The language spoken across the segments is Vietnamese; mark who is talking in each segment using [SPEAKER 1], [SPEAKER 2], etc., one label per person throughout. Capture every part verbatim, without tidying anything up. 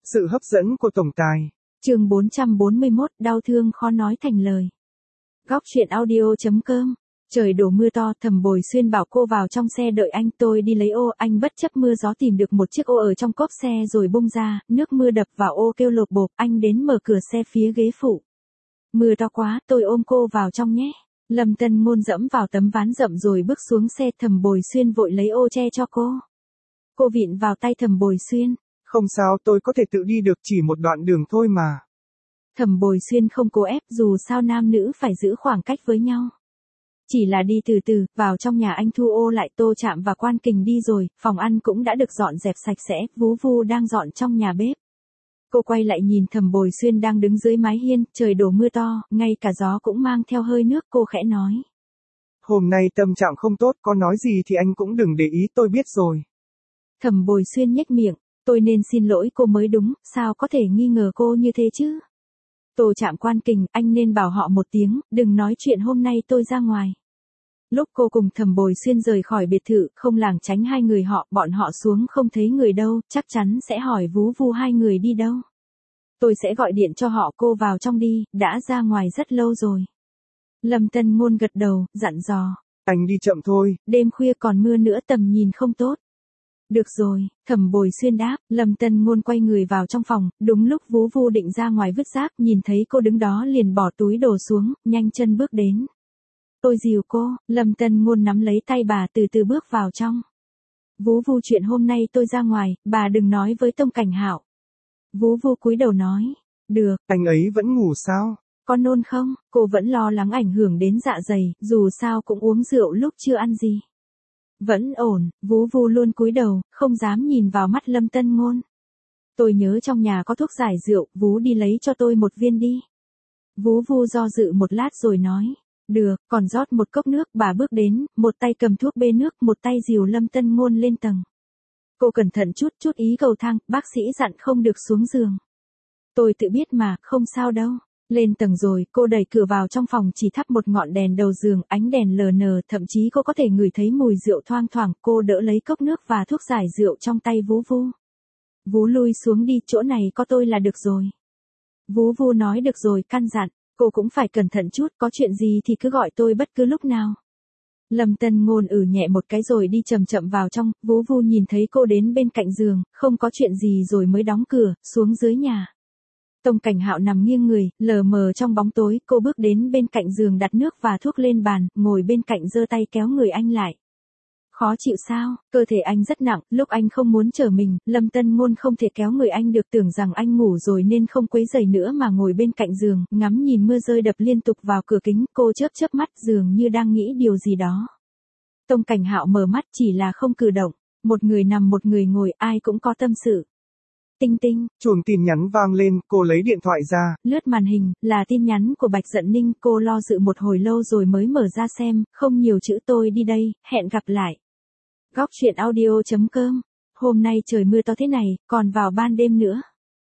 [SPEAKER 1] Sự hấp dẫn của tổng tài.
[SPEAKER 2] Chương bốn trăm bốn mươi mốt, đau thương khó nói thành lời. Góc truyện audio chấm com. Trời đổ mưa to, Thẩm Bồi Xuyên bảo cô vào trong xe đợi anh, tôi đi lấy ô, anh bất chấp mưa gió tìm được một chiếc ô ở trong cốp xe rồi bung ra, nước mưa đập vào ô kêu lộp bộp, anh đến mở cửa xe phía ghế phụ. Mưa to quá, tôi ôm cô vào trong nhé. Lâm Tân Ngôn dẫm vào tấm ván rậm rồi bước xuống xe, Thẩm Bồi Xuyên vội lấy ô che cho cô. Cô vịn vào tay Thẩm Bồi Xuyên.
[SPEAKER 1] Không sao, tôi có thể tự đi được, chỉ một đoạn đường thôi mà.
[SPEAKER 2] Thẩm Bồi Xuyên không cố ép, dù sao nam nữ phải giữ khoảng cách với nhau. Chỉ là đi từ từ, vào trong nhà anh thu ô lại, Tô Trạm và Quan Kình đi rồi, phòng ăn cũng đã được dọn dẹp sạch sẽ, Vú Vu đang dọn trong nhà bếp. Cô quay lại nhìn Thẩm Bồi Xuyên đang đứng dưới mái hiên, trời đổ mưa to, ngay cả gió cũng mang theo hơi nước, cô khẽ nói.
[SPEAKER 1] Hôm nay tâm trạng không tốt, có nói gì thì anh cũng đừng để ý, tôi biết rồi.
[SPEAKER 2] Thẩm Bồi Xuyên nhếch miệng, tôi nên xin lỗi cô mới đúng, sao có thể nghi ngờ cô như thế chứ? Tô Trạm Quan Kình, anh nên bảo họ một tiếng, đừng nói chuyện hôm nay tôi ra ngoài. Lúc cô cùng Thẩm Bồi Xuyên rời khỏi biệt thự, không lảng tránh hai người họ, bọn họ xuống không thấy người đâu, chắc chắn sẽ hỏi Vú Vu hai người đi đâu. Tôi sẽ gọi điện cho họ, cô vào trong đi, đã ra ngoài rất lâu rồi. Lâm Tân Ngôn gật đầu, dặn dò.
[SPEAKER 1] Anh đi chậm thôi.
[SPEAKER 2] Đêm khuya còn mưa nữa, tầm nhìn không tốt. Được rồi, Thẩm Bồi Xuyên đáp, Lâm Tân Ngôn quay người vào trong phòng, đúng lúc Vú Vu định ra ngoài vứt rác, nhìn thấy cô đứng đó liền bỏ túi đồ xuống, nhanh chân bước đến. Tôi dìu cô, Lâm Tân Ngôn nắm lấy tay bà từ từ bước vào trong. Vú Vu, chuyện hôm nay tôi ra ngoài, bà đừng nói với Tông Cảnh Hạo. Vú Vu cúi đầu nói, được.
[SPEAKER 1] Anh ấy vẫn ngủ sao?
[SPEAKER 2] Có nôn không? Cô vẫn lo lắng ảnh hưởng đến dạ dày, dù sao cũng uống rượu lúc chưa ăn gì. Vẫn ổn, Vú Vu luôn cúi đầu, không dám nhìn vào mắt Lâm Tân Ngôn. Tôi nhớ trong nhà có thuốc giải rượu, Vú đi lấy cho tôi một viên đi. Vú Vu do dự một lát rồi nói, được, còn rót một cốc nước, bà bước đến, một tay cầm thuốc bê nước, một tay dìu Lâm Tân Ngôn lên tầng. Cô cẩn thận chút chút ý cầu thang, bác sĩ dặn không được xuống giường. Tôi tự biết mà, không sao đâu. Lên tầng rồi, cô đẩy cửa vào trong phòng, chỉ thắp một ngọn đèn đầu giường, ánh đèn lờ nờ, thậm chí cô có thể ngửi thấy mùi rượu thoang thoảng, cô đỡ lấy cốc nước và thuốc giải rượu trong tay Vú Vu. Vú lui xuống đi, chỗ này có tôi là được rồi. Vú Vu nói được rồi, căn dặn, cô cũng phải cẩn thận chút, có chuyện gì thì cứ gọi tôi bất cứ lúc nào. Lâm Tân Ngôn ử nhẹ một cái rồi đi chậm chậm vào trong, Vú Vu nhìn thấy cô đến bên cạnh giường, không có chuyện gì rồi mới đóng cửa, xuống dưới nhà. Tông Cảnh Hạo nằm nghiêng người, lờ mờ trong bóng tối, cô bước đến bên cạnh giường đặt nước và thuốc lên bàn, ngồi bên cạnh giơ tay kéo người anh lại. Khó chịu sao? Cơ thể anh rất nặng, lúc anh không muốn trở mình, Lâm Tân Ngôn không thể kéo người anh được, tưởng rằng anh ngủ rồi nên không quấy rầy nữa mà ngồi bên cạnh giường, ngắm nhìn mưa rơi đập liên tục vào cửa kính, cô chớp chớp mắt dường như đang nghĩ điều gì đó. Tông Cảnh Hạo mở mắt chỉ là không cử động, một người nằm một người ngồi, ai cũng có tâm sự. Tinh tinh,
[SPEAKER 1] chuông tin nhắn vang lên, cô lấy điện thoại ra.
[SPEAKER 2] Lướt màn hình, là tin nhắn của Bạch Dận Ninh, cô lo dự một hồi lâu rồi mới mở ra xem, không nhiều chữ, tôi đi đây, hẹn gặp lại. Góc truyện audio chấm com. Hôm nay trời mưa to thế này, còn vào ban đêm nữa.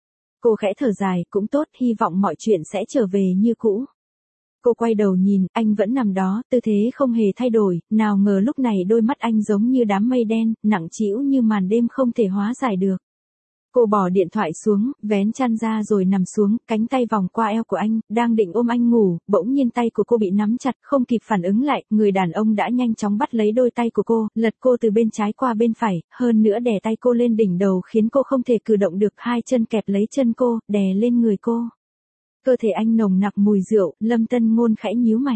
[SPEAKER 2] Cô khẽ thở dài, cũng tốt, hy vọng mọi chuyện sẽ trở về như cũ. Cô quay đầu nhìn, anh vẫn nằm đó, tư thế không hề thay đổi, nào ngờ lúc này đôi mắt anh giống như đám mây đen, nặng trĩu như màn đêm không thể hóa giải được. Cô bỏ điện thoại xuống, vén chăn ra rồi nằm xuống, cánh tay vòng qua eo của anh, đang định ôm anh ngủ, bỗng nhiên tay của cô bị nắm chặt, không kịp phản ứng lại, người đàn ông đã nhanh chóng bắt lấy đôi tay của cô, lật cô từ bên trái qua bên phải, hơn nữa đè tay cô lên đỉnh đầu khiến cô không thể cử động được, hai chân kẹp lấy chân cô, đè lên người cô. Cơ thể anh nồng nặc mùi rượu, Lâm Tân Ngôn khẽ nhíu mày.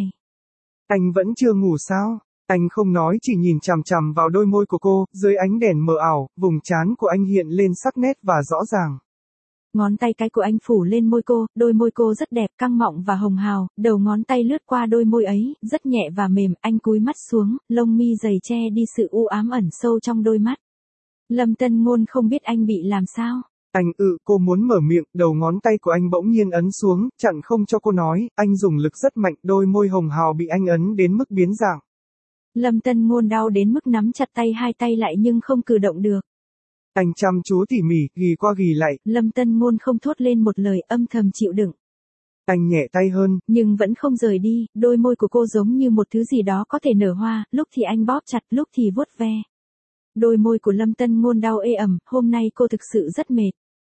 [SPEAKER 1] Anh vẫn chưa ngủ sao? Anh không nói, chỉ nhìn chằm chằm vào đôi môi của cô, dưới ánh đèn mờ ảo, vùng trán của anh hiện lên sắc nét và rõ ràng.
[SPEAKER 2] Ngón tay cái của anh phủ lên môi cô, đôi môi cô rất đẹp, căng mọng và hồng hào, đầu ngón tay lướt qua đôi môi ấy, rất nhẹ và mềm, anh cúi mắt xuống, lông mi dày che đi sự u ám ẩn sâu trong đôi mắt. Lâm Tân Ngôn không biết anh bị làm sao.
[SPEAKER 1] Anh ự, cô muốn mở miệng, đầu ngón tay của anh bỗng nhiên ấn xuống, chặn không cho cô nói, anh dùng lực rất mạnh, đôi môi hồng hào bị anh ấn đến mức biến dạng.
[SPEAKER 2] Lâm Tân Ngôn đau đến mức nắm chặt tay hai tay lại nhưng không cử động được.
[SPEAKER 1] Anh chăm chú tỉ mỉ, ghi qua ghi lại.
[SPEAKER 2] Lâm Tân Ngôn không thốt lên một lời, âm thầm chịu đựng.
[SPEAKER 1] Anh nhẹ tay hơn,
[SPEAKER 2] nhưng vẫn không rời đi, đôi môi của cô giống như một thứ gì đó có thể nở hoa, lúc thì anh bóp chặt, lúc thì vuốt ve. Đôi môi của Lâm Tân Ngôn đau ê ẩm, hôm nay cô thực sự rất mệt.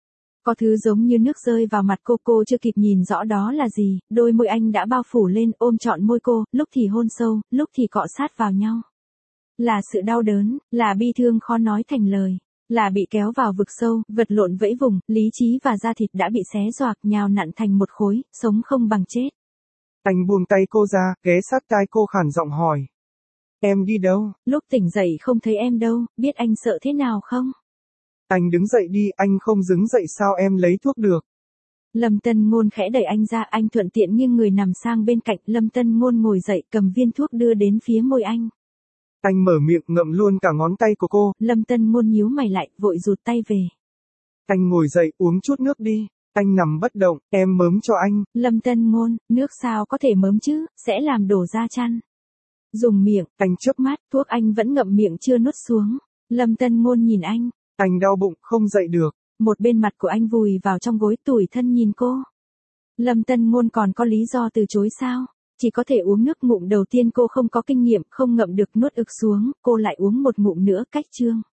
[SPEAKER 2] Có thứ giống như nước rơi vào mặt cô, cô chưa kịp nhìn rõ đó là gì, đôi môi anh đã bao phủ lên ôm trọn môi cô, lúc thì hôn sâu, lúc thì cọ sát vào nhau. Là sự đau đớn, là bi thương khó nói thành lời, là bị kéo vào vực sâu, vật lộn vẫy vùng, lý trí và da thịt đã bị xé xoạc, nhào nặn thành một khối, sống không bằng chết.
[SPEAKER 1] Anh buông tay cô ra, ghé sát tai cô khản giọng hỏi. Em đi đâu?
[SPEAKER 2] Lúc tỉnh dậy không thấy em đâu, biết anh sợ thế nào không?
[SPEAKER 1] Anh đứng dậy đi, anh không đứng dậy sao em lấy thuốc được?
[SPEAKER 2] Lâm Tân Ngôn khẽ đẩy anh ra, anh thuận tiện nghiêng người nằm sang bên cạnh, Lâm Tân Ngôn ngồi dậy cầm viên thuốc đưa đến phía môi anh.
[SPEAKER 1] Anh mở miệng ngậm luôn cả ngón tay của cô.
[SPEAKER 2] Lâm Tân Ngôn nhíu mày lại, vội rụt tay về.
[SPEAKER 1] Anh ngồi dậy uống chút nước đi. Anh nằm bất động, em mớm cho anh.
[SPEAKER 2] Lâm Tân Ngôn, nước sao có thể mớm chứ, sẽ làm đổ ra chăn. Dùng miệng,
[SPEAKER 1] anh chớp
[SPEAKER 2] mắt, thuốc anh vẫn ngậm miệng chưa nuốt xuống. Lâm Tân Ngôn nhìn anh.
[SPEAKER 1] Anh đau bụng, không dậy được.
[SPEAKER 2] Một bên mặt của anh vùi vào trong gối, tủi thân nhìn cô. Lâm Tân Ngôn còn có lý do từ chối sao? Chỉ có thể uống nước ngụm đầu tiên cô không có kinh nghiệm, không ngậm được nuốt ực xuống, cô lại uống một ngụm nữa cách chương.